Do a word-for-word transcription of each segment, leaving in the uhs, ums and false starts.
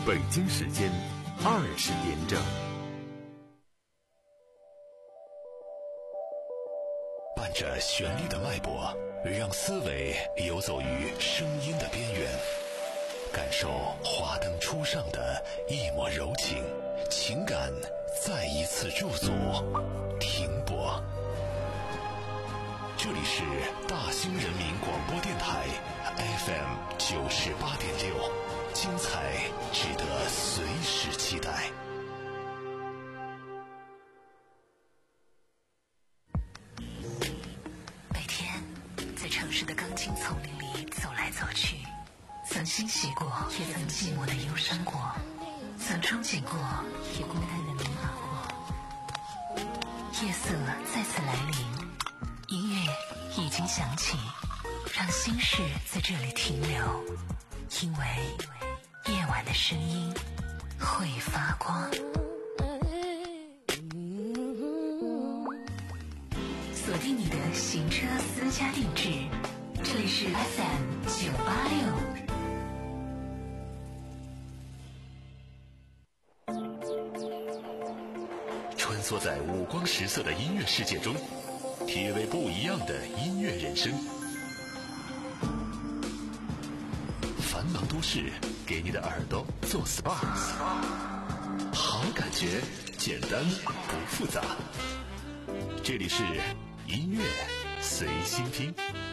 北京时间二十点整。 伴着旋律的脉搏，让思维游走于声音的边缘，感受华灯初上的一抹柔情，情感再一次驻足停泊。这里是大兴人民广播电台 F M 九十八点六，精彩值得随时期待。 每天在城市的钢筋丛林里走来走去，曾欣喜过，也曾寂寞的忧伤过，曾憧憬过，也孤单的迷茫过。夜色再次来临，音乐已经响起，让心事在这里停留，因为夜晚的声音会发光。锁定你的行车私家定制，这里是 F M 九八六。 穿梭在五光十色的音乐世界中，体味不一样的音乐人生。繁忙都市给你的耳朵做 S P A， 好感觉简单不复杂。这里是音乐随心听。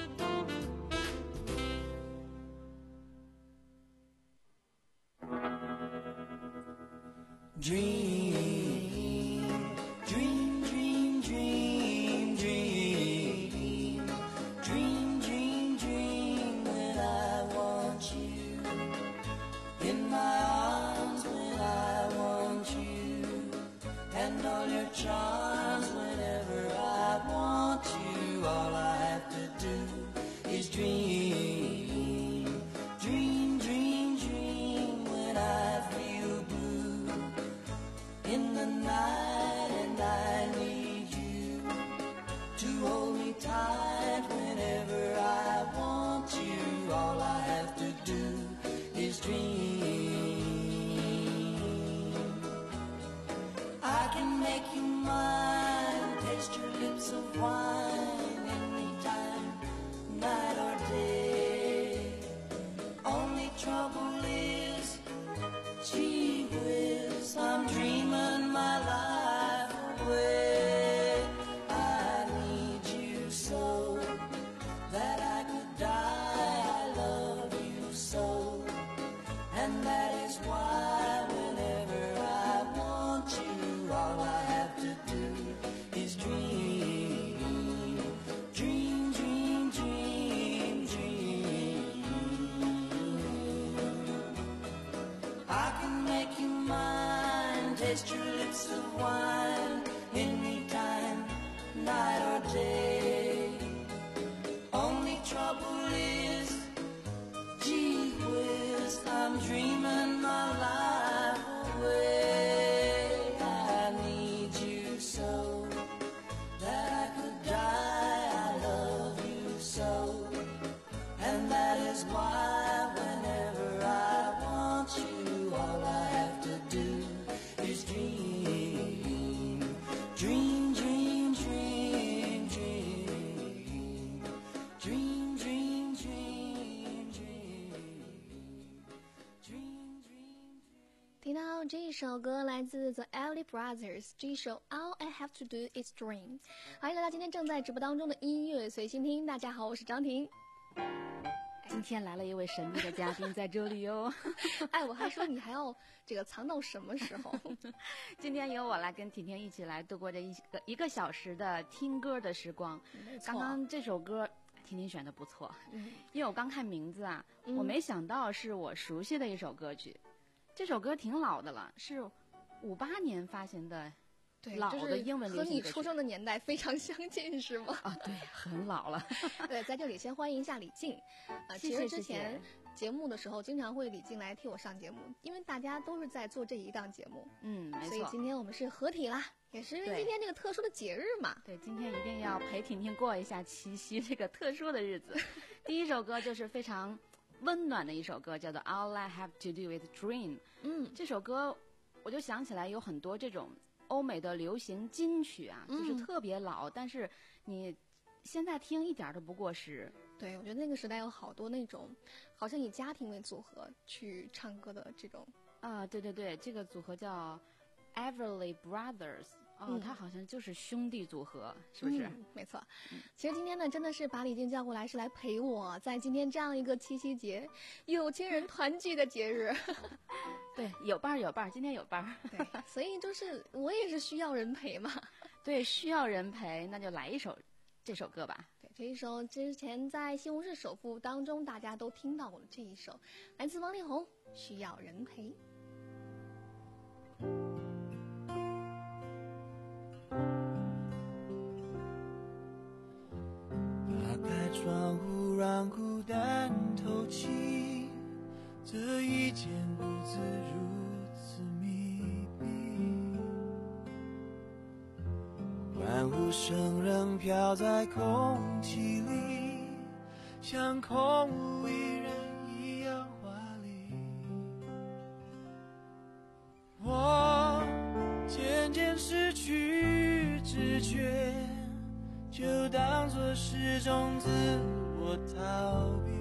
听到这一首歌来自 The Everly Brothers， 这一首 All I Have to Do Is Dream。 欢迎来到今天正在直播当中的音乐随心听。大家好，我是张婷。 今天来了一位神秘的嘉宾在这里哦。 哎，我还说你还要这个藏到什么时候？ 今天由我来跟婷婷一起来度过这一个一个小时的听歌的时光。刚刚这首歌婷婷选的不错，嗯，因为我刚看名字啊，嗯，我没想到是我熟悉的一首歌曲。这首歌挺老的了，是五八年发行的， 对， 老的英文流行歌曲， 和你出生的年代非常相近，是吗？ 啊，对，很老了。 对，在这里先欢迎一下李静。呃，其实之前节目的时候，经常会李静来替我上节目，因为大家都是在做这一档节目。 嗯，没错。 所以今天我们是合体啦，也是因为今天这个特殊的节日嘛。 对，今天一定要陪婷婷过一下七夕这个特殊的日子。第一首歌就是非常温暖的一首歌，叫做 All I Have to Do Is Dream。 嗯， 这首歌我就想起来有很多这种欧美的流行金曲啊， 嗯、 就是特别老，但是你现在听一点都不过时。 对，我觉得那个时代有好多那种好像以家庭为组合去唱歌的这种啊，对对对，这个组合叫 Everly Brothers。哦， 嗯、 他好像就是兄弟组合，是不是？ 嗯、没错。其实今天呢，真的是把李静叫过来，是来陪我在今天这样一个七夕节，有情人团聚的节日。 对，有伴儿有伴儿，今天有伴儿。 对，所以就是我也是需要人陪嘛。 对，需要人陪，那就来一首这首歌吧。 对，这一首之前在《西红柿首富》当中大家都听到过的这一首，来自王力宏，《需要人陪》。 打开窗户让孤单透气，这一间屋子如此密闭，欢呼声仍飘在空气里，像空无一人一样华丽。我渐渐失去知觉，就当作是种自我逃避。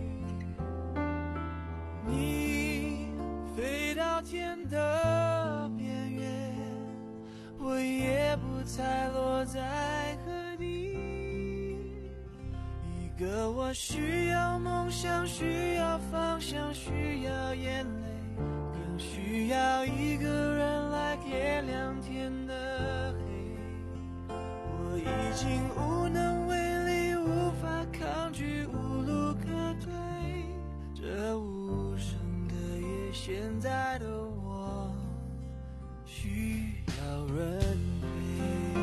你飞到天的边缘，我也不猜落在何地。一个我需要梦想，需要方向，需要眼泪，更需要一个人来点亮天的黑。我已经无能为力，无法抗拒，无路可退。这无声的夜，现在的我需要人陪。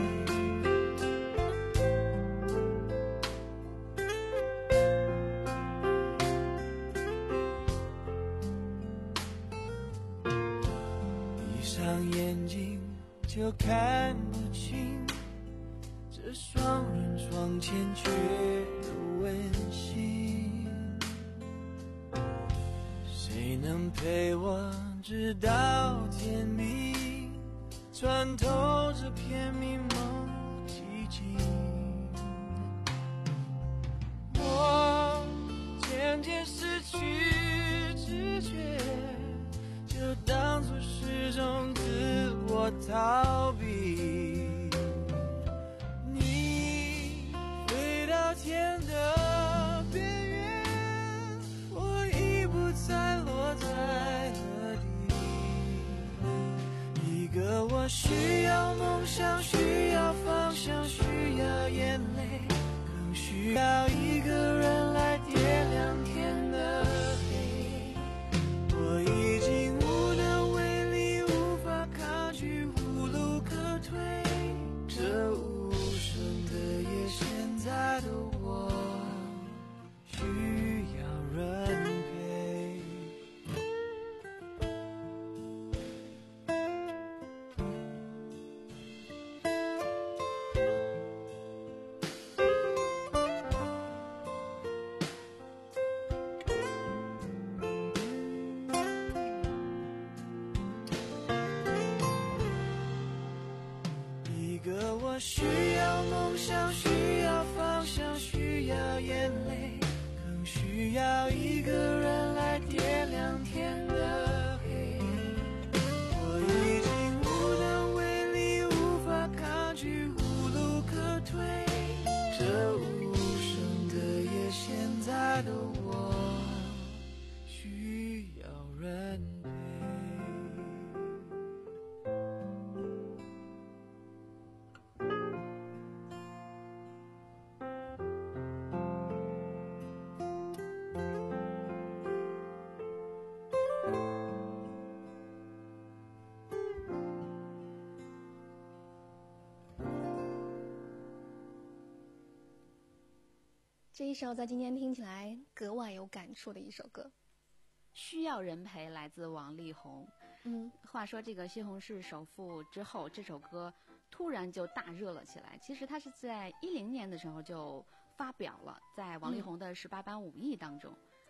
闭上眼睛就看不清这双人床欠缺的温馨，谁能陪我直到天明，穿透这片迷蒙寂静。我渐渐失去知觉，就当作是种自我逃避。天的边缘，我已不再落在何地。一个我需要梦想，需要方向，需要眼泪，更需要一个人来点亮天的黑。我已经无能为力，无法抗拒，无路可退。这无声的夜，现在的我需要人陪。一个我需要梦想，需要方向，需要眼泪，更需要一个人来点亮天的黑。我已经无能为力，无法抗拒，无路可退。这无声的夜，现在的我需要人陪。 这一首在今天听起来格外有感触的一首歌， 需要人陪，来自王力宏。 嗯， 话说这个西红柿首富之后，这首歌突然就大热了起来。其实它是在一零年的时候就发表了，在王力宏的十八般武艺当中。嗯、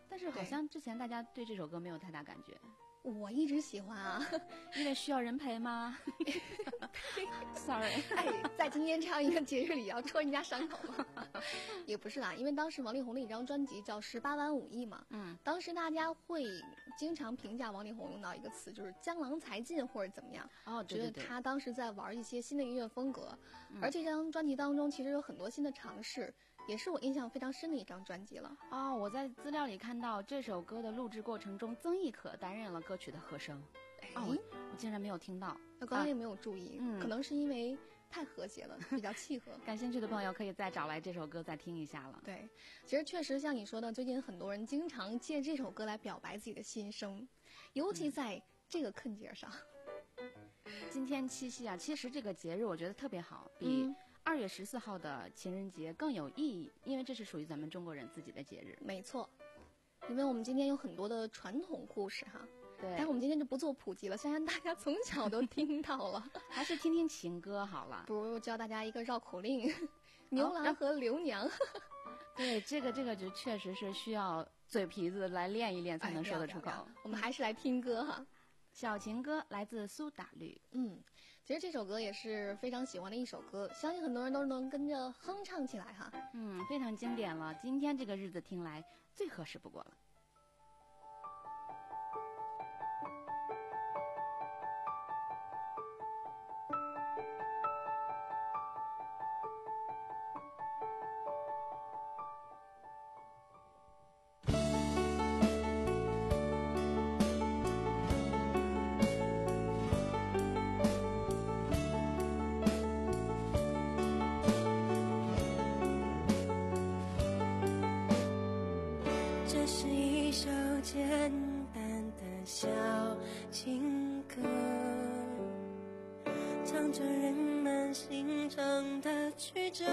但是好像之前大家对这首歌没有太大感觉。 我一直喜欢啊， 因为需要人陪吗？Sorry， 哎，在今天这样一个节日里要戳人家伤口吗？也不是啦，因为当时王力宏的一张专辑叫《十八般武艺》嘛，嗯，当时大家会经常评价王力宏用到一个词，就是江郎才尽或者怎么样。 哦，对对对， 觉得他当时在玩一些新的音乐风格，嗯、而这张专辑当中其实有很多新的尝试。也是我印象非常深的一张专辑了啊、哦！我在资料里看到这首歌的录制过程中，曾轶可担任了歌曲的和声。哎，哦、我, 我竟然没有听到， 我刚刚也没有注意、啊，可能是因为太和谐了，比较契合。 感兴趣的朋友可以再找来这首歌再听一下了。 对，其实确实像你说的，最近很多人经常借这首歌来表白自己的心声，尤其在这个坑节上。 嗯、今天七夕啊，其实这个节日我觉得特别好，比。嗯二月十四号的情人节更有意义，因为这是属于咱们中国人自己的节日。 没错，因为我们今天有很多的传统故事哈。 对， 但是我们今天就不做普及了，相信大家从小都听到了， 还是听听情歌好了。 不如教大家一个绕口令：牛郎和刘娘。哦、 对，这个这个就确实是需要嘴皮子来练一练才能说得出口。 哎、我们还是来听歌哈。 小情歌来自苏打绿。 嗯。其实这首歌也是非常喜欢的一首歌，相信很多人都能跟着哼唱起来哈。 嗯，非常经典了，今天这个日子听来最合适不过了。 简单的小情歌，唱着人们心中的曲折。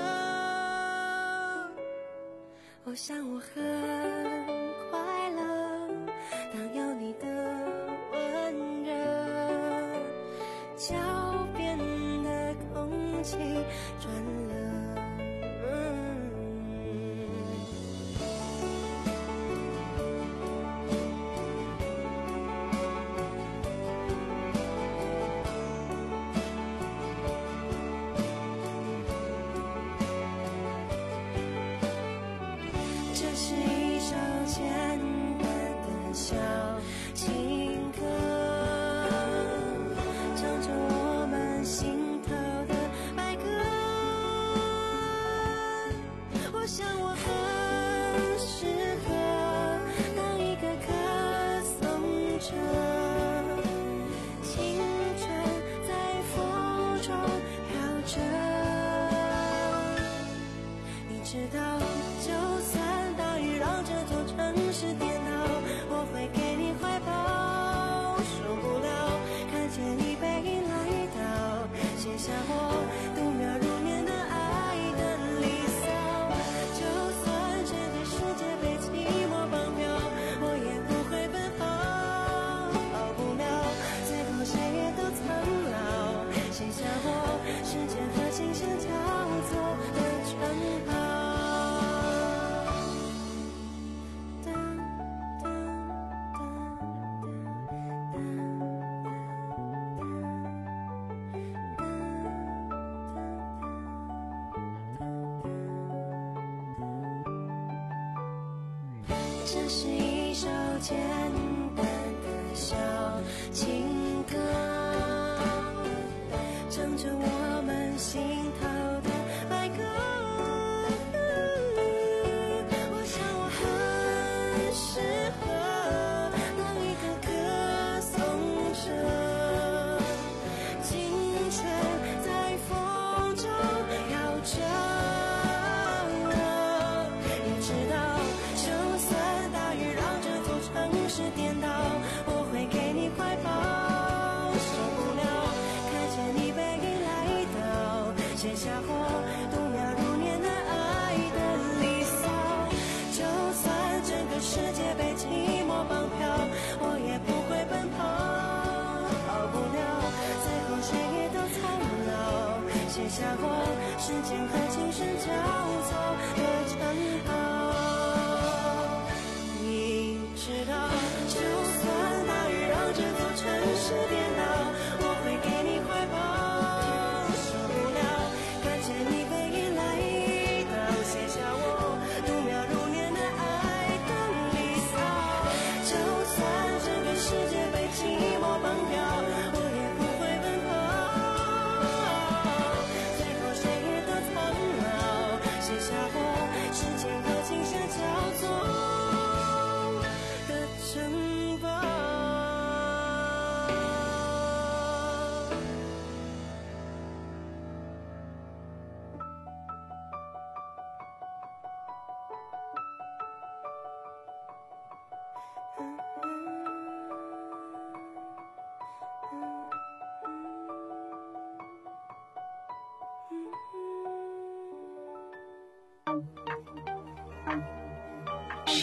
我想我很快乐，当有你的温热，脚边的空气转了。这是一首简单的小情歌，唱着我们心头的白鸽。我想我很适合当一个歌颂者，青春在风中摇着。写下过度秒如年的爱的离骚，就算整个世界被寂寞绑票，我也不会奔跑，跑不了，最后谁也都苍老。写下过时间和琴声交错的称号，你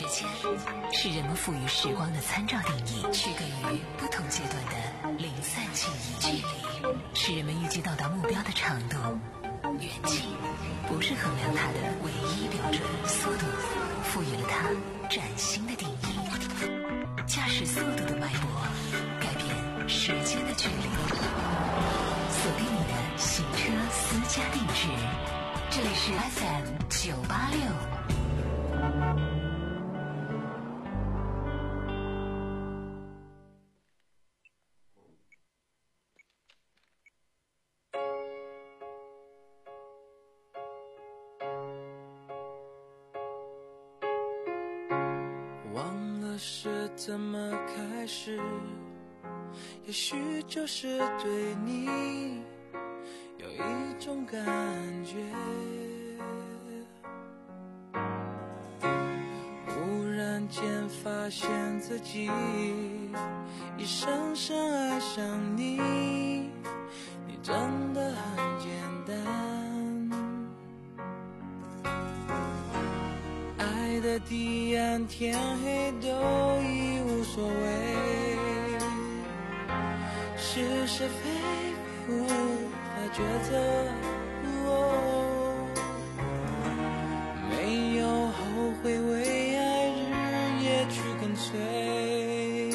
间是人们赋予时光的参照定义，区隔于不同阶段的零散记忆。距离是人们预计到达目标的长度，远近不是衡量它的唯一标准。速度赋予了它崭新的定义，驾驶速度的脉搏改变时间的距离。锁定你的行车私家定制，这里是 F M 九八六。 忘了是怎么开始，也许就是对你有一种感觉，忽然间发现自己已深深爱上你，你真的很简单，爱的地暗天黑都已无所谓，是是非非无法抉择，哦，没有后悔为爱日夜去跟随，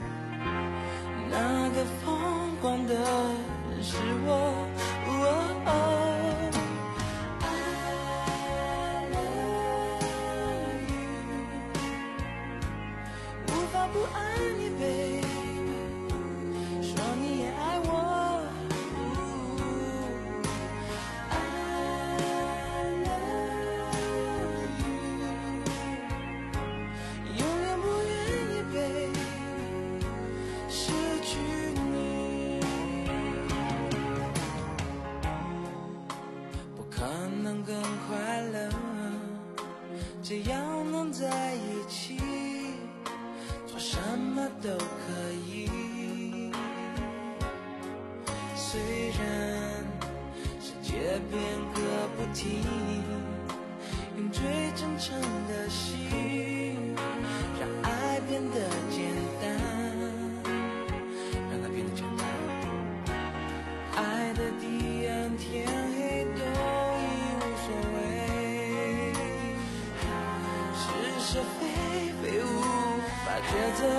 那个疯狂的人是我，哦哦不爱你 baby， 说你也爱我，哦 I love you， 永远不愿意 baby 失去你，不可能更快乐，只要能在一起什么都可以，虽然世界变个不停，用最真诚的心让爱变得简单，让它变得简单，爱的地暗天黑都已无所谓，是是非非无法抉择，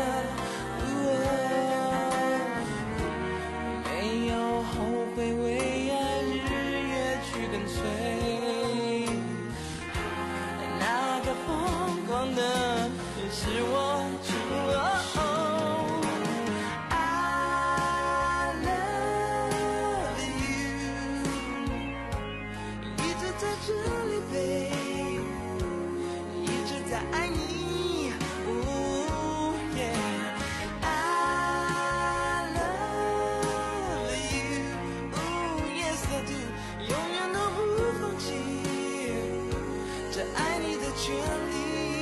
没有后悔为爱日夜去跟随，那个疯狂的人是我，哦 I love you， 一直在这里 baby， 一直在爱你，权利，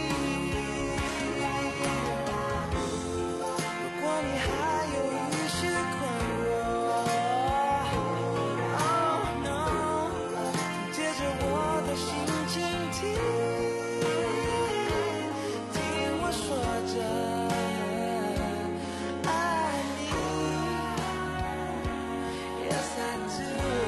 如果你还有一些困惑 Oh no， 借着我的心倾听，听我说着爱你 Yes I do。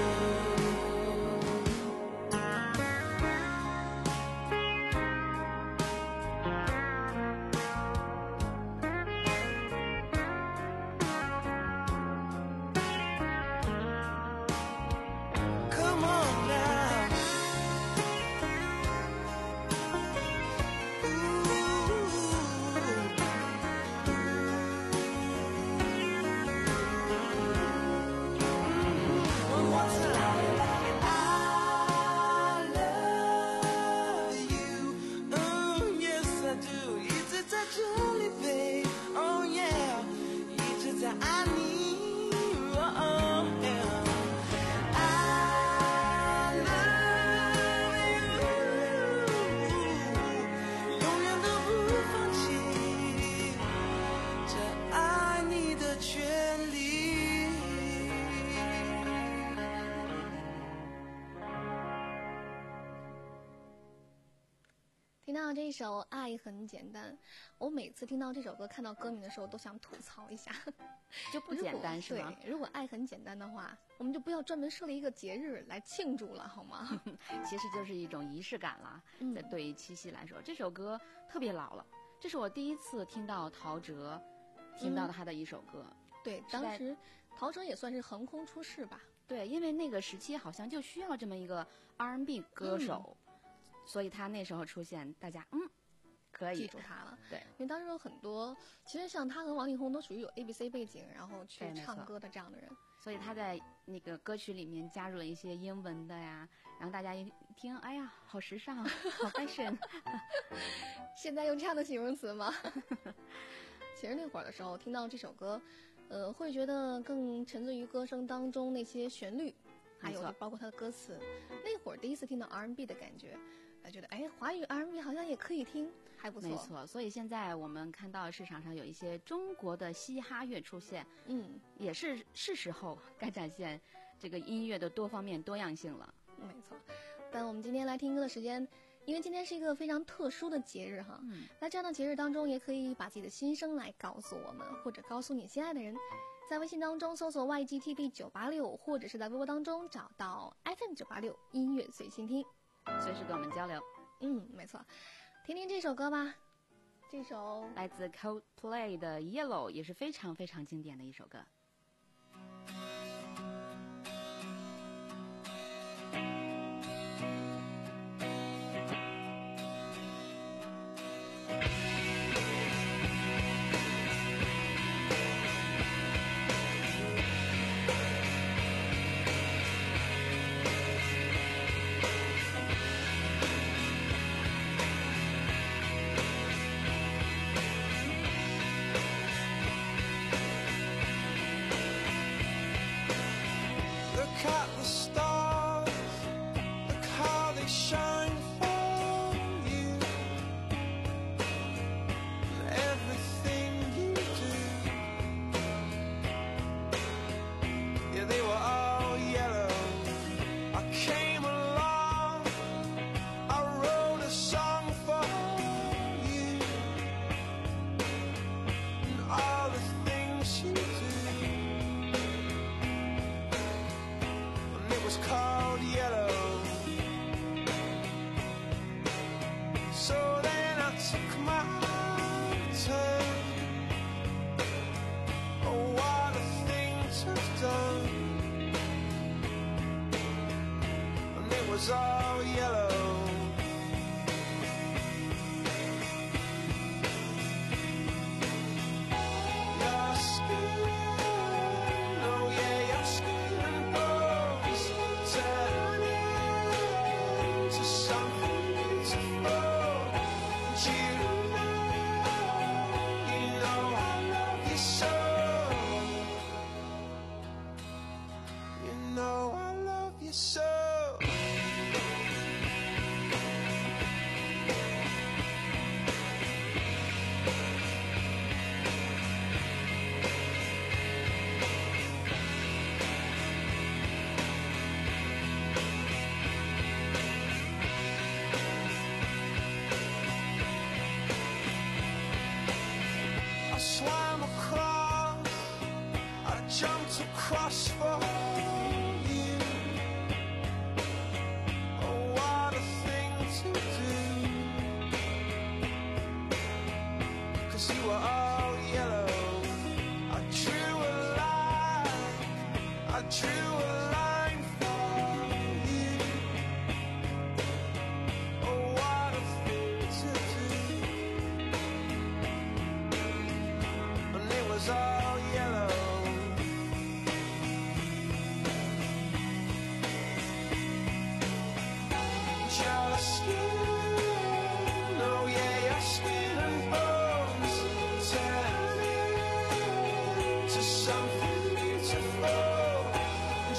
到这首《爱很简单》，我每次听到这首歌，看到歌名的时候，都想吐槽一下， 就不简单是吗？ 对，如果爱很简单的话，我们就不要专门设立一个节日来庆祝了，好吗？ 其实就是一种仪式感啦。在对于七夕来说，这首歌特别老了，这是我第一次听到陶喆，听到他的一首歌。 嗯、对，当时陶喆也算是横空出世吧。 对，因为那个时期好像就需要这么一个 R and B 歌手。嗯，所以他那时候出现，大家嗯可以记住他了。 对， 因为当时有很多，其实像他和王力宏都属于有 A B C 背景，然后去唱歌的这样的人。 所以他在那个歌曲里面加入了一些英文的呀，然后大家一听，哎呀，好时尚，好 fashion。 现在用这样的形容词吗？其实那会儿的时候听到这首歌，呃，会觉得更沉醉于歌声当中那些旋律，还有包括他的歌词。那会儿第一次听到 R and B 的感觉。觉得哎，华语 R and B 好像也可以听，还不错。 没错，所以现在我们看到市场上有一些中国的嘻哈乐出现， 嗯， 也是是时候该展现这个音乐的多方面多样性了。 没错，但我们今天来听歌的时间，因为今天是一个非常特殊的节日哈， 嗯， 在这样的节日当中，也可以把自己的心声来告诉我们，或者告诉你心爱的人。在微信当中搜索 Y G T V 九八六，或者是在微博当中找到 F M 九八六音乐随心听。 随时跟我们交流。 嗯，没错，听听这首歌吧。这首来自 Coldplay 的 Yellow 也是非常非常经典的一首歌。 was all yellow. Your skin, oh yeah, your skin and bones turn into something beautiful. And you know, you know I love you so. You know I love you so. I swam across, I jumped across for you. Oh, what a thing to do. 'Cause you were all yellow. I drew a line, I drew a line for you. Oh, what a thing to do. And it was all yellow. Your skin, oh yeah, your skin and bones turn into something beautiful. And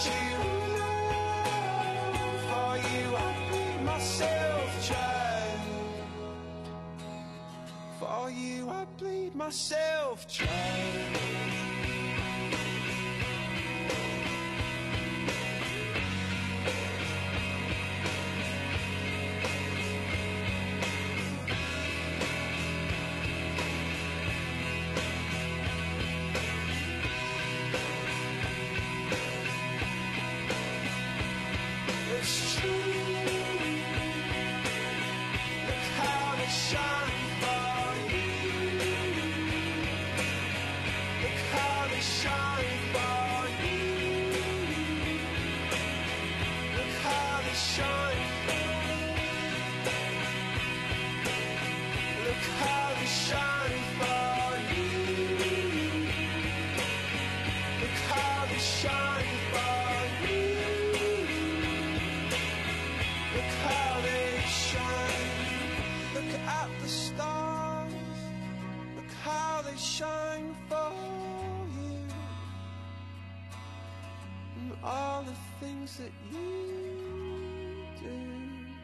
all the things that you do。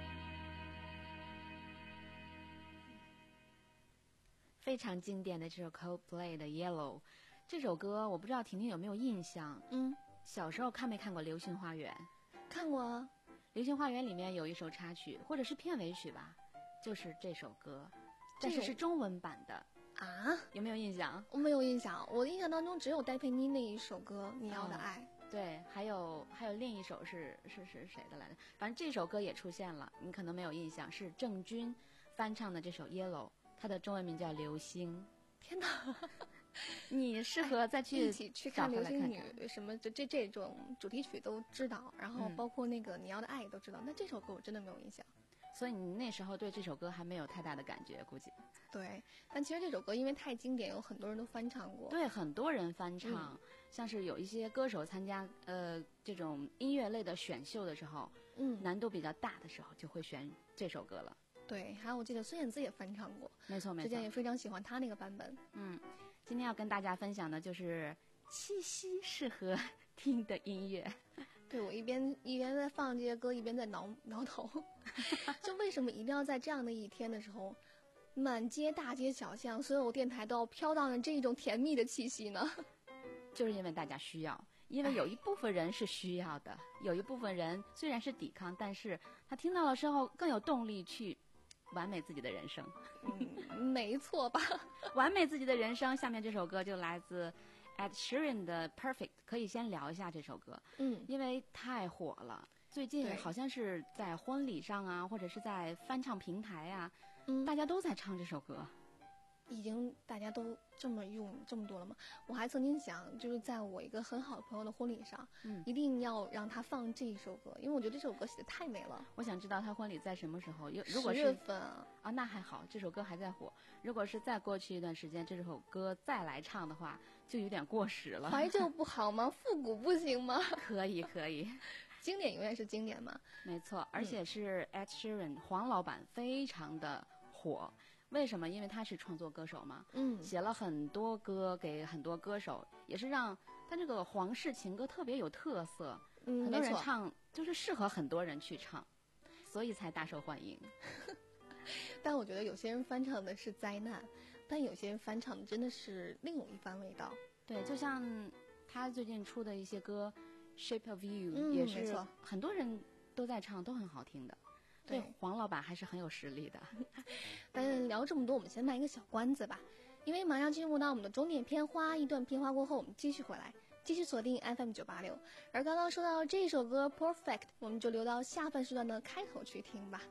非常经典的这首 Coldplay 的 Yellow， 这首歌我不知道婷婷有没有印象？嗯，小时候看没看过《流星花园》？ 看过啊，《 流星花园》里面有一首插曲或者是片尾曲吧，就是这首歌，但是是中文版的啊， 有没有印象？ 我没有印象，我的印象当中只有戴佩妮那一首歌《你要的爱》。 嗯，对，还有还有另一首是是是谁的来着？反正这首歌也出现了，你可能没有印象，是郑钧翻唱的这首 Yellow， 它的中文名叫《流星》。 天哪！ 你适合再去一起去看《流星女》什么这这这种主题曲都知道，然后包括那个你要的爱也都知道，那、嗯、这首歌我真的没有印象。 所以你那时候对这首歌还没有太大的感觉，估计。 对，但其实这首歌因为太经典，有很多人都翻唱过。 对，很多人翻唱，嗯、像是有一些歌手参加呃这种音乐类的选秀的时候，嗯，难度比较大的时候就会选这首歌了。 对，还有我记得孙燕姿也翻唱过， 没错没错， 之前也非常喜欢她那个版本。 嗯，今天要跟大家分享的就是七夕适合听的音乐。 对，我一边一边在放这些歌，一边在挠挠头。就为什么一定要在这样的一天的时候，满街大街小巷，所有电台都要飘荡着这种甜蜜的气息呢？ 就是因为大家需要，因为有一部分人是需要的，有一部分人虽然是抵抗，但是他听到了之后更有动力去完美自己的人生。 嗯，没错吧？ 完美自己的人生，下面这首歌就来自Ed Sheeran 的 Perfect， 可以先聊一下这首歌，嗯，因为太火了，最近好像是在婚礼上啊，或者是在翻唱平台啊，嗯，大家都在唱这首歌。 已经大家都这么用这么多了吗？我还曾经想，就是在我一个很好的朋友的婚礼上，嗯，一定要让他放这一首歌，因为我觉得这首歌写的太美了。 我想知道他婚礼在什么时候？如果是十月份啊， 啊，那还好，这首歌还在火。如果是再过去一段时间，这首歌再来唱的话，就有点过时了。 怀旧不好吗？复古不行吗？ 可以可以， 经典永远是经典嘛。 没错，而且是 Ed Sheeran 黄老板非常的火。为什么？因为他是创作歌手嘛，嗯，写了很多歌给很多歌手，也是让他这个皇室情歌特别有特色，嗯，很多人唱就是适合很多人去唱，所以才大受欢迎。 但我觉得有些人翻唱的是灾难，但有些人翻唱的真的是另有一番味道。 对，就像他最近出的一些歌《Shape of You》，嗯，也是很多人都在唱，都很好听的。对，黄老板还是很有实力的。 但聊这么多，我们先卖一个小关子吧，因为马上进入到我们的终点片花，一段片花过后，我们继续回来，继续锁定 F M 九八六。而刚刚说到这首歌 Perfect， 我们就留到下半时段的开头去听吧。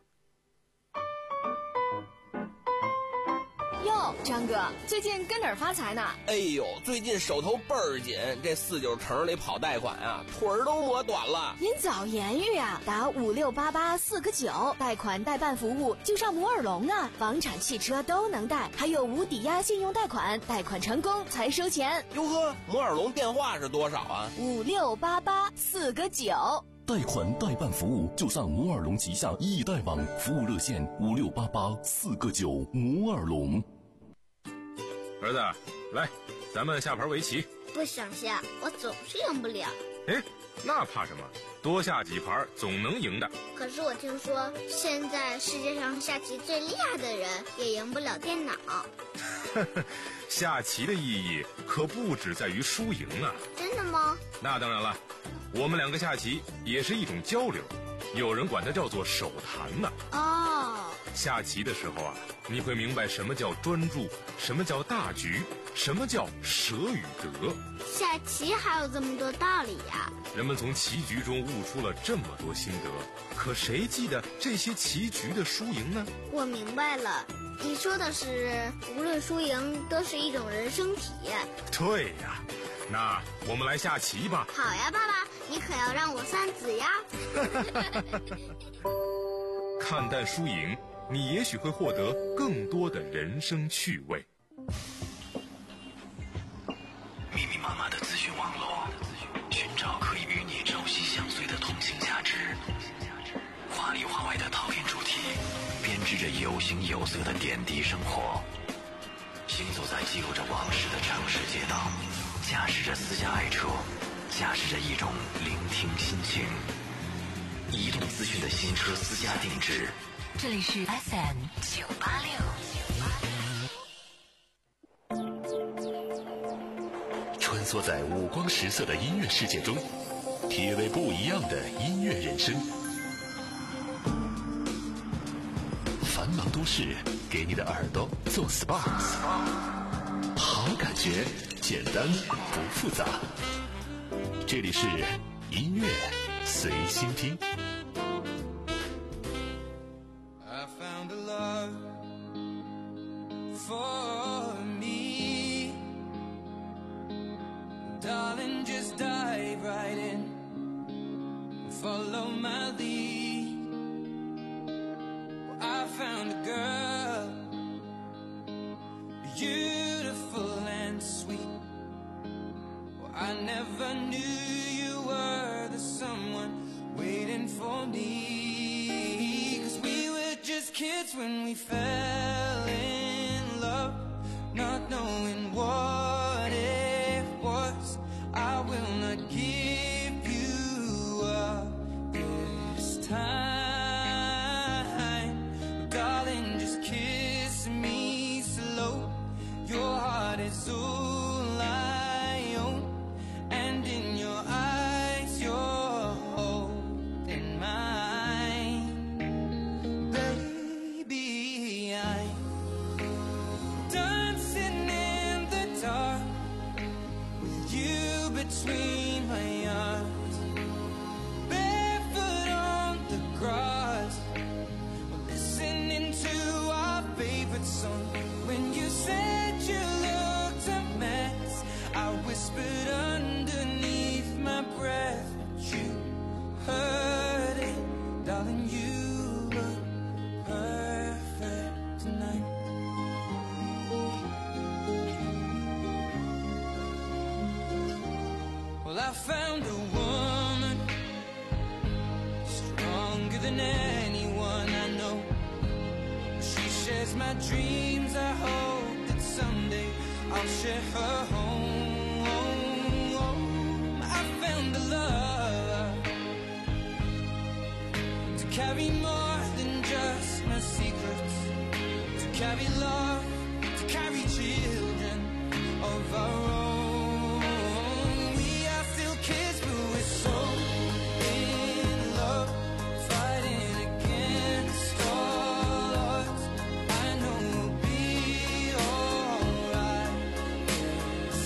哟，张哥，最近跟哪儿发财呢？ 哎呦，最近手头倍儿紧，这四九城里跑贷款啊，腿儿都磨短了。 您早言语啊，打五六八八四个九，贷款代办服务就上摩尔龙啊，房产、汽车都能贷，还有无抵押信用贷款，贷款成功才收钱。 哟呵，摩尔龙电话是多少啊？ 五六八八四个九。 贷款代办服务就上摩尔龙旗下易贷网，服务热线五六八八四个九。摩尔龙。 儿子，来，咱们下盘围棋。 不想下，我总是赢不了。 哎，那怕什么？多下几盘总能赢的。 可是我听说，现在世界上下棋最厉害的人也赢不了电脑。 下棋的意义可不只在于输赢啊。 真的吗？ 那当然了，我们两个下棋也是一种交流，有人管它叫做手谈呢。 哦， 下棋的时候啊，你会明白什么叫专注，什么叫大局，什么叫舍与得。 下棋还有这么多道理呀！ 人们从棋局中悟出了这么多心得，可谁记得这些棋局的输赢呢？ 我明白了，你说的是无论输赢都是一种人生体验。 对呀，那我们来下棋吧。 好呀，爸爸，你可要让我三子呀。 看淡输赢，你也许会获得更多的人生趣味。 密密麻麻的资讯网络，寻找可以与你朝夕相随的同性价值。华里华外的陶冶主题，编织着有形有色的点滴生活。行走在记录着往事的城市街道，驾驶着私家爱车， 驾驶着一种聆听心情。移动资讯的新车私家定制， 这里是 F M 九八六。 穿梭在五光十色的音乐世界中，体味不一样的音乐人生。繁忙都市给你的耳朵做 S P A， 好感觉，简单不复杂。这里是音乐随心听。 I found a love for me, darling, just dive right in, follow my lead. Well, I found a girl, beautiful and sweet. Well, I never knew you were the someone waiting for me, 'cause we were just kids when we fell in love, not knowing what it was. I will not give you up this time, darling, just kiss me slow. Your heart is all I own, and in your eyes you're holding mine. Baby, I'm dancing in the dark with you between my arms, barefoot on the grass, listening to our favorite song. When you said you looked a mess, I whispered underneath my breath, but you heard it, darling, you look perfect tonight. Well, I found a woman stronger than anyone I know. She shares my dreams. I hope that someday I'll share her home. I found a love to carry more than just my secrets, to carry love, to carry children of our own. We are still kids, but we're so in love, fighting against all odds. I know we'll be alright this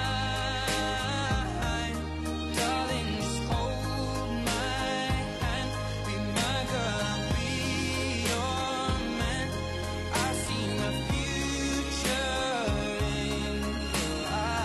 time, darling, just hold my hand, be my girl, I'll be your man. I see my future in your eyes.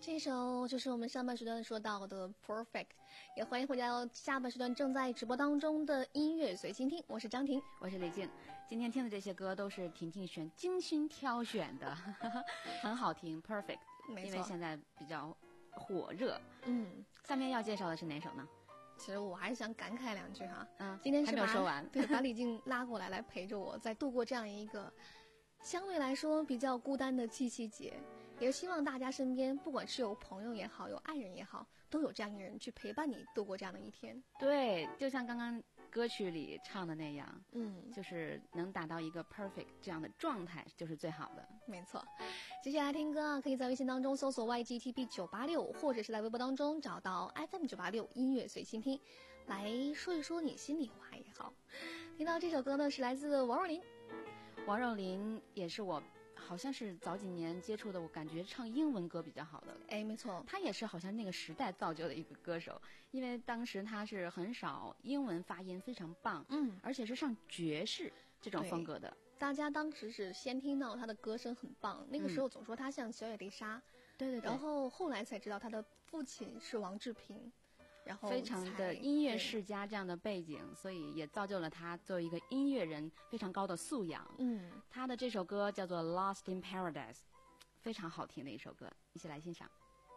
这首就是我们上半时段说到的 Perfect， 也欢迎回到下半时段正在直播当中的音乐随心听，我是张婷， 我是李静。今天听的这些歌都是婷婷选精心挑选的，很好听 Perfect， 没错， 因为现在比较火热。 嗯， 下面要介绍的是哪首呢？ 其实我还是想感慨两句哈， 嗯， 今天是还没有说完， 对，把李静拉过来来陪着我，在度过这样一个相对来说比较孤单的七夕节，也希望大家身边不管是有朋友也好，有爱人也好，都有这样一个人去陪伴你度过这样的一天。 对，就像刚刚歌曲里唱的那样， 嗯， 就是能达到一个 perfect 这样的状态，就是最好的。 没错，接下来听歌啊，可以在微信当中搜索 Y G T B 九八六，或者是在微博当中找到 F M 九八六音乐随心听，来说一说你心里话也好。听到这首歌呢，是来自王若琳。 王若琳也是我好像是早几年接触的，我感觉唱英文歌比较好的。 哎，没错， 她也是好像那个时代造就的一个歌手，因为当时她是很少英文发音非常棒， 嗯， 而且是唱爵士这种风格的。 大家当时是先听到她的歌声很棒，那个时候总说她像小野丽莎， 嗯、对对对， 然后后来才知道她的父亲是王志平。然后非常的音乐世家这样的背景，所以也造就了他作为一个音乐人非常高的素养。 嗯， 他的这首歌叫做《Lost in Paradise》，非常好听的一首歌，一起来欣赏。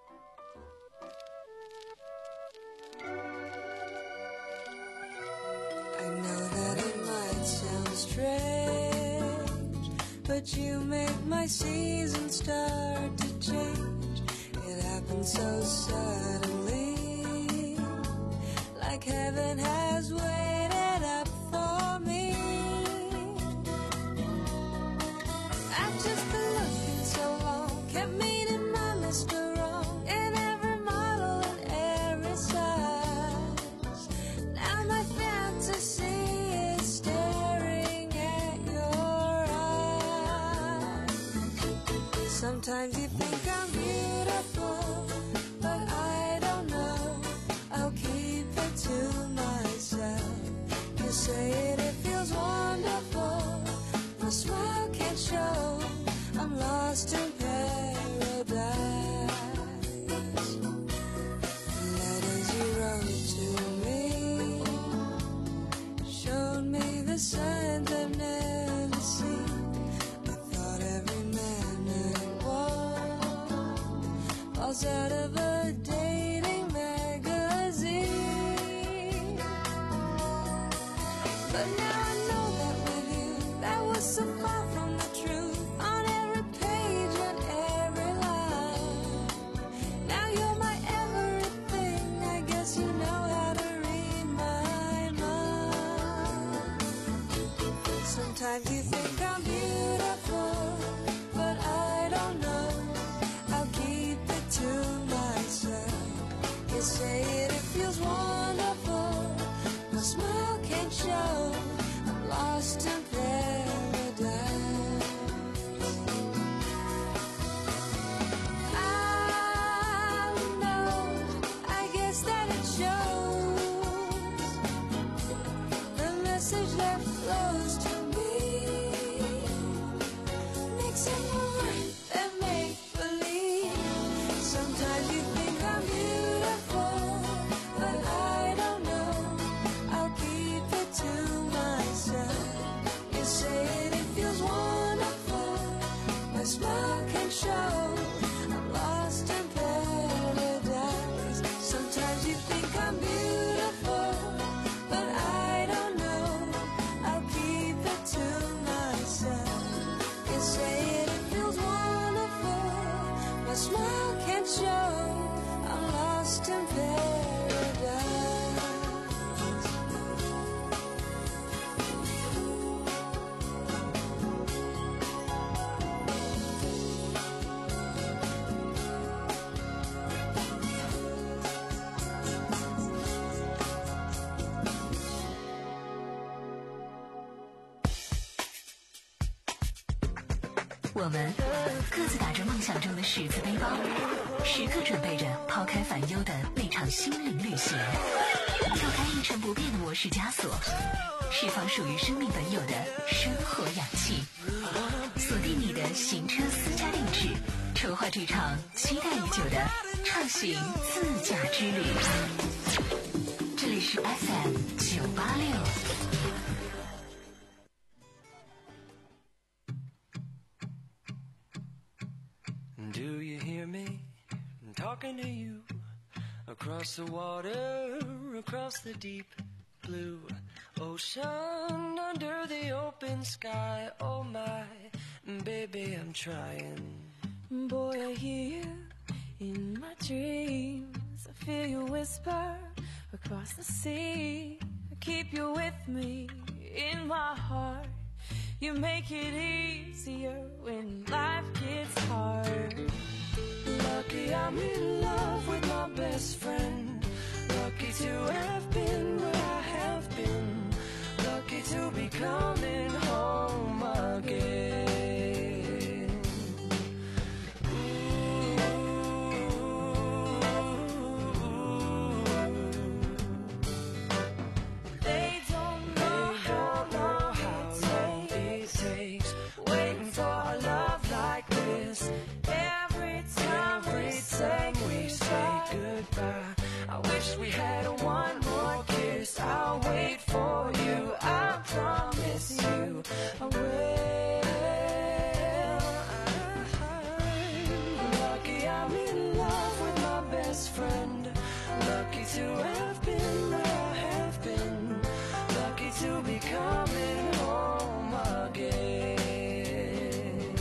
I know that it might sound strange, but you make my season start to change. It happened so suddenly.Like heaven has waited up for me. I've just been looking so long, kept meeting my Mister Wrong in every model and every size. Now my fantasy is staring at your eyes. Sometimes you think I'm beautiful, but I don't know.I'll keep it to myself. You say it, it feels wonderful. My smile can't show. I'm lost in paradise. The letters you wrote to me showed me the signs I've never seen. I thought every man and woman falls out of a dating.But now I know that with you, that was so far from the truth. On every page and every line, now you're my everything. I guess you know how to read my mind. Sometimes you think I'm beautiful, but I don't know. I'll keep it to myself. You say it, it feels wonderful. My smile can't show. I'm lost in paradise. I know, I guess that it shows. The message that flows to me makes it more than make believe. Sometimes you think I'm beautiful, but I don't know.I'll keep it to myself. You say it, it feels wonderful. My smile can show. I'm lost in paradise. Sometimes you think I'm beautiful, but I don't know. I'll keep it to myself. You say it, it feels wonderful. My smile can show. I'm lost in paradise. 我们各自打着梦想中的十字背包，时刻准备着抛开烦忧的那场心灵旅行，跳开一成不变的模式枷锁，释放属于生命本有的生活氧气。锁定你的行车私家定制，筹划这场期待已久的畅行自驾之旅。这里是 F M 九八六。 Do you hear me talking to you across the water, across the deep blue ocean, under the open sky? Oh my, baby, I'm trying. Boy, I hear you in my dreams. I feel you whisper across the sea. I keep you with me in my heart. You make it easier when life gets hard. Lucky I'm in love with my best friend. Lucky to have been where I have been. Lucky to be coming home again. They don't know how long it takes waiting for a love like this. Every time we say we say goodbye, I wish we had one more kiss. I'll wait for you, I promise you I will. I'm lucky I'm in love with my best friend. Lucky to have been where I have been. Lucky to be coming home again.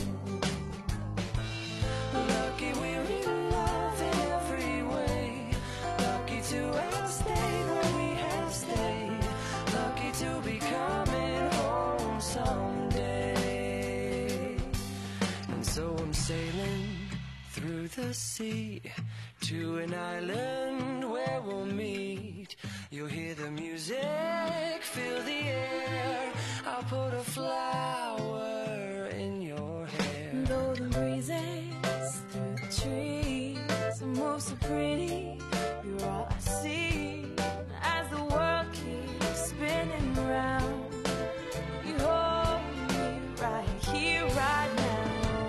Lucky we're in love in every way. Lucky to have stayed where we have stayed. Lucky to be coming home someday. And so I'm sailing through the sea to an island where we'll meet. You'll hear the music, feel the air. I'll put a flower in your hair. Though the breezes through the trees move so pretty, you're all I see as the world keeps spinning round. You hold me right here, right now.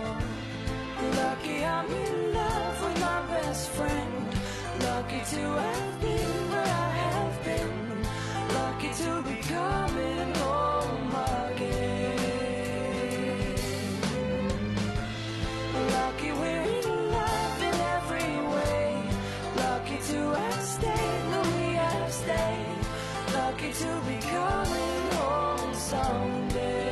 Lucky I'm in love with my best friend. Lucky to have been where I have been. Lucky to be coming home again. Lucky we're in love in every way. Lucky to have stayed where we have stayed. Lucky to be coming home someday.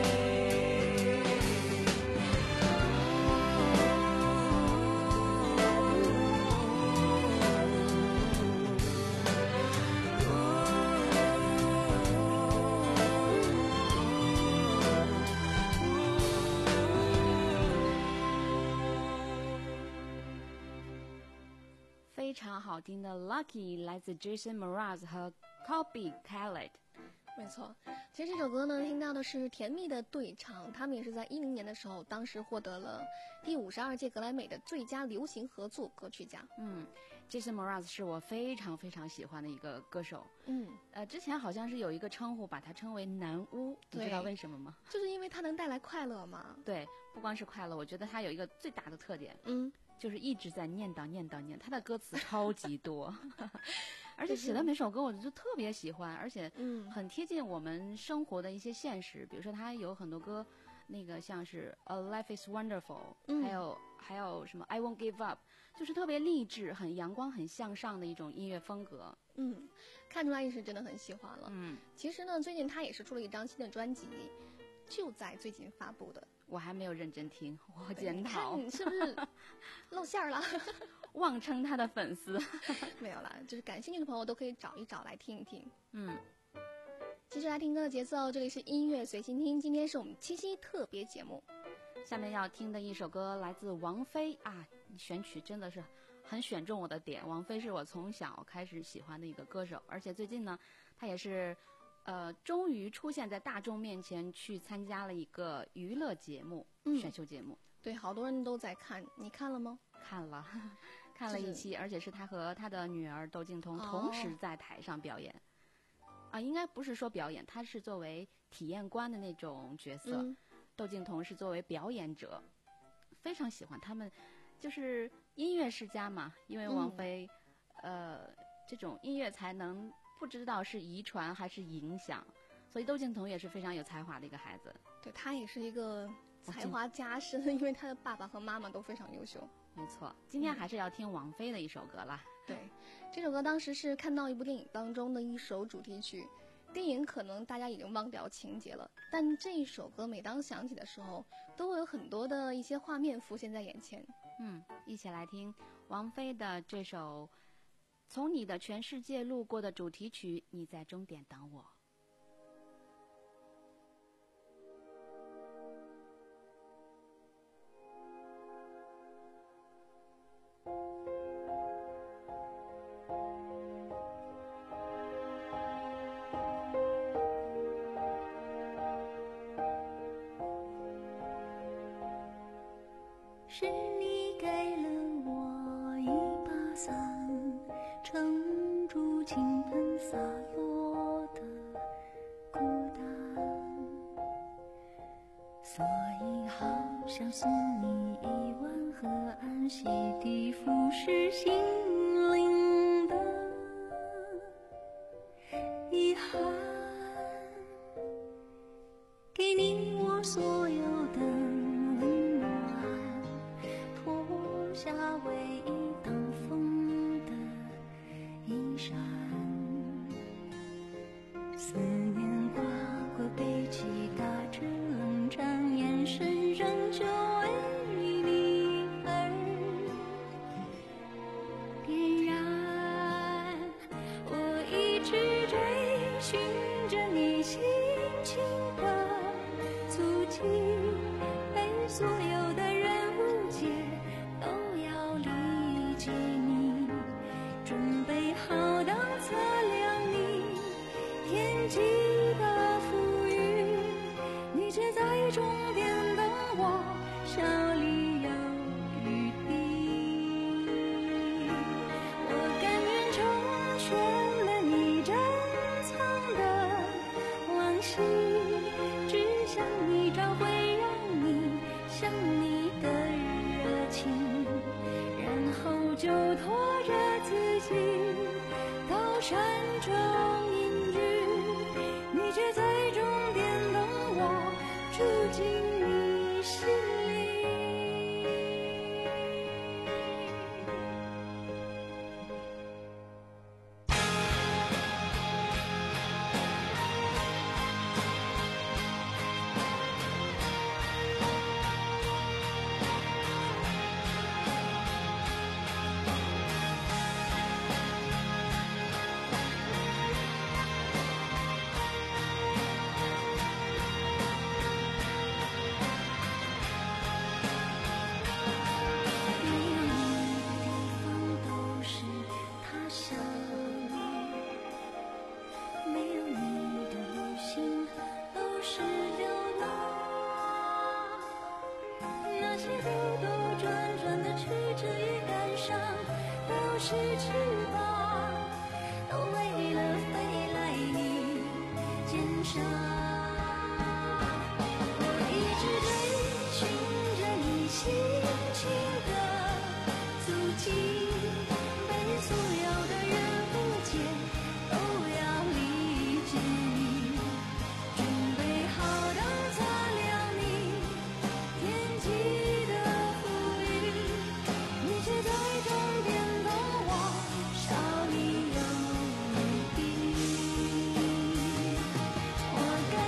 《非常好听的 Lucky 来自 Jason Mraz 和 Colby Callet。 没错，其实这首歌呢，听到的是甜蜜的对唱，他们也是在一零年的时候，当时获得了第五十二届格莱美的最佳流行合作歌曲奖。 嗯 ，Jason Mraz 是我非常非常喜欢的一个歌手。 嗯， 呃，之前好像是有一个称呼把他称为男巫，你知道为什么吗？ 就是因为他能带来快乐嘛。 对，不光是快乐，我觉得他有一个最大的特点， 嗯， 就是一直在念叨念叨念，他的歌词超级多。而且写的每首歌我就特别喜欢，而且很贴近我们生活的一些现实。比如说他有很多歌，那个像是《A Life Is Wonderful》， 嗯， 还有还有什么《I Won't Give Up》，就是特别励志、很阳光、很向上的一种音乐风格。 嗯，看出来你是真的很喜欢了。 嗯， 其实呢，最近他也是出了一张新的专辑，就在最近发布的。 我还没有认真听，我检讨。 你是不是露馅了？ 妄称他的粉丝。 没有啦，就是感兴趣的朋友都可以找一找来听一听。 嗯， 继续来听歌的节奏，这里是音乐随心听，今天是我们七夕特别节目。 下面要听的一首歌来自王菲啊，选曲真的是很选中我的点。王菲是我从小开始喜欢的一个歌手，而且最近呢，她也是呃终于出现在大众面前，去参加了一个娱乐节目、嗯、选秀节目。 对，好多人都在看，你看了吗？ 看了，看了一期，而且是她和她的女儿窦靖童同时在台上表演。哦、啊，应该不是说表演，她是作为体验官的那种角色。嗯，窦靖童是作为表演者，非常喜欢他们。 就是音乐世家嘛，因为王菲，嗯、呃，这种音乐才能不知道是遗传还是影响，所以窦靖童也是非常有才华的一个孩子。 对，他也是一个才华加深，因为他的爸爸和妈妈都非常优秀。 没错，今天还是要听王菲的一首歌啦。 对，这首歌当时是看到一部电影当中的一首主题曲。电影可能大家已经忘掉情节了，但这一首歌每当响起的时候，都会有很多的一些画面浮现在眼前。 嗯，一起来听王菲的这首《从你的全世界路过》的主题曲《你在终点等我》。 是你给了我一把伞，撑住倾盆洒落的孤单，所以好想送你一碗河岸洗涤腐蚀心灵的遗憾，给你我所有的夏唯一挡风的衣衫，思念跨过背脊，打着冷战，眼神仍旧为你而点燃。我一直追寻着你轻轻的足迹，被所有的人误解，都要理解你，准备好当测量你天际的浮云，你却在终点等我，笑里有余地。我甘愿成全了你珍藏的往昔，只想你找回让你想你的热情，然后就拖着自己到山中隐居，你却在终点等我，住进你心里。是翅膀，都为了飞来你肩上。我一直追寻着你轻轻的足迹，被所有的人误解，都要理解你，准备好当测量你天际的浮云，你却在终点等我，少你有余地。我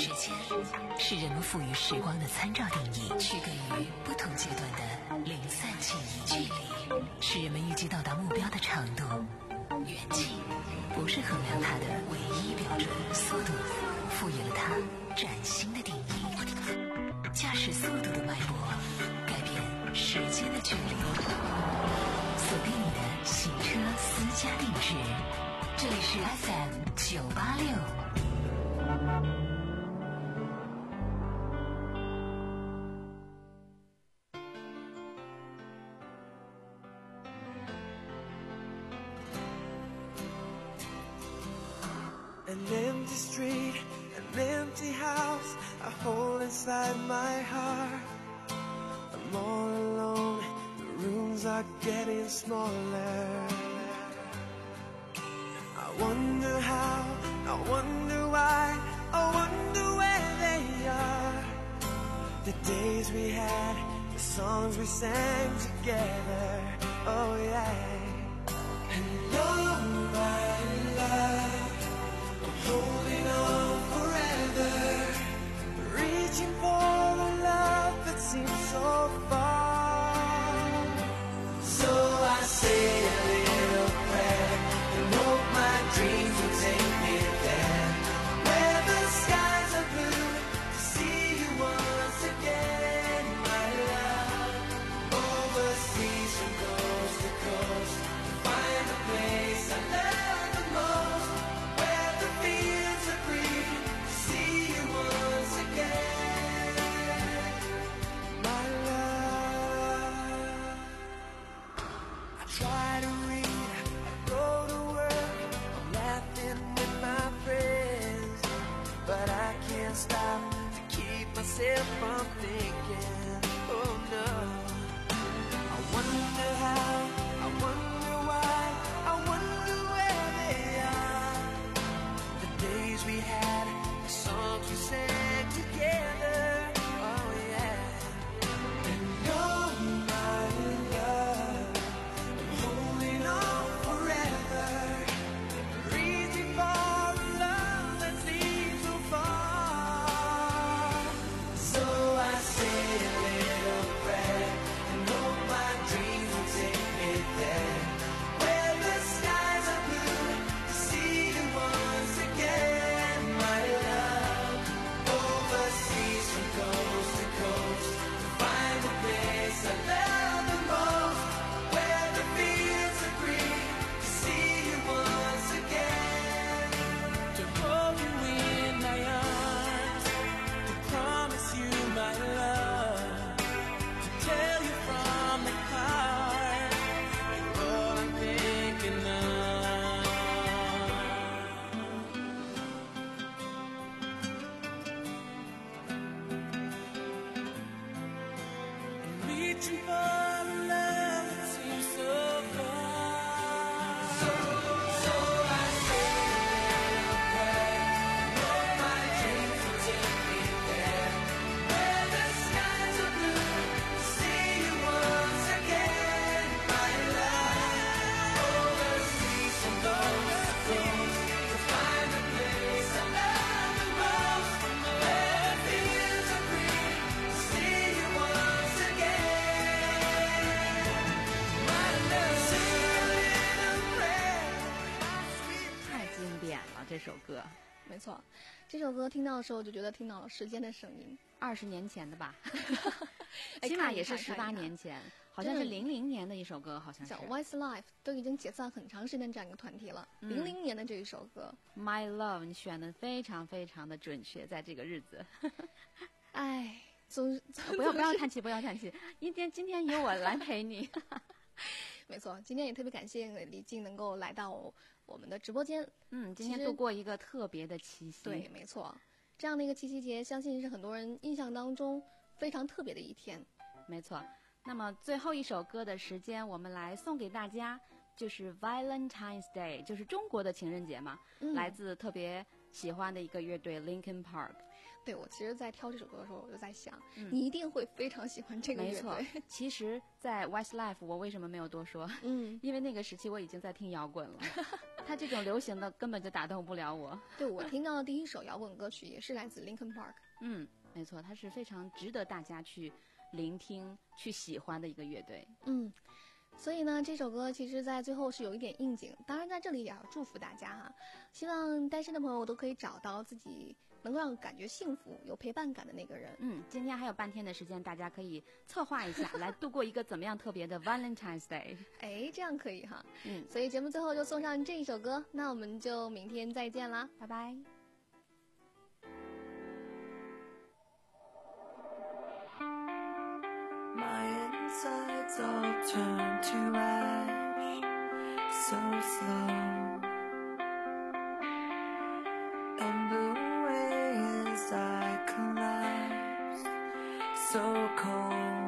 时间是人们赋予时光的参照定义，区隔于不同阶段的零散记忆。距离是人们预计到达目标的长度，远近不是衡量它的唯一标准。速度赋予了它崭新的定义，驾驶速度的脉搏改变时间的距离。锁定你的行车私家定制，这里是 F M 九八六。 An empty street, an empty house, I hold inside my heart. I'm all alone, the rooms are getting smaller. I wonder how, I wonder why, I wonder where they are. The days we had, the songs we sang together, oh yeah. And oh my love, holding on forever, reaching for the love that seems so far. So I say a little prayer and hope my dreams will take me there, where the skies are blue, to see you once again, my love. Overseas from coast to coast, to find a place I love the most, where the fields are green, to see you once again, my love. I try to read, I go to work, I'm laughing with my friends, but I can't stop to keep myself from thinking, oh no. I wonder how, I wonder why, I wonder where they are. The days we had, the songs we sang together, oh yeah. And oh my love, I'm holding on forever, reaching for a love that seems so far. So I say a little prayer and hope my dreams will take me there, where the skies are blue, to see you once again, my love. Overseas from coast to coast, to find a place I love the most, where the fields are green, to see you once again, to hold you in my arms, to promise you my love, to tell you from the heart, you're all I'm thinking of. And reaching for a love that seems so far. So, so I say a little prayer, and hope my dreams will take me there, where the skies are blue, to see you once again, my love. Overseas from coast to coast, to find a place I love the most, where the fields are green, to see you once again, my love. Say a little prayer, how sweet. 太经典了这首歌， 没错，这首歌听到的时候就觉得听到了时间的声音。 二十年前的吧， 哎起码也看一看是十八看一看年前，好像是真的零零年的一首歌，好像是像 Westlife 都已经解散很长时间这样一个团体了， 嗯零零年的这一首歌， My Love， 你选的非常非常的准确，在这个日子。 哎，总不要不要叹气，不要叹气，今天今天由我来陪你。 没错，今天也特别感谢李静能够来到我们的直播间。 嗯，今其实天度过一个特别的七夕。 对，没错，这样的一个七夕节，相信是很多人印象当中非常特别的一天。 没错。那么最后一首歌的时间，我们来送给大家，就是 Valentine's Day， 就是中国的情人节嘛， 嗯来自特别喜欢的一个乐队 Linkin Park。 对，我其实在挑这首歌的时候，我就在想， 嗯、 你一定会非常喜欢这个乐队。 没错，其实，在 Westlife 我为什么没有多说？ 嗯， 因为那个时期我已经在听摇滚了，他这种流行的根本就打动不了我。 对，我听到的第一首摇滚歌曲也是来自 Linkin Park。 嗯，没错，它是非常值得大家去聆听、去喜欢的一个乐队。 嗯。所以呢，这首歌其实在最后是有一点应景，当然在这里也要祝福大家哈，希望单身的朋友都可以找到自己能够让感觉幸福、有陪伴感的那个人。 嗯，今天还有半天的时间，大家可以策划一下，来度过一个怎么样特别的 Valentine's Day。 哎，这样可以哈。 嗯， 所以节目最后就送上这一首歌，那我们就明天再见啦， 拜拜。 My insides all turn to ash, so slow. And the way as I collapse, so cold.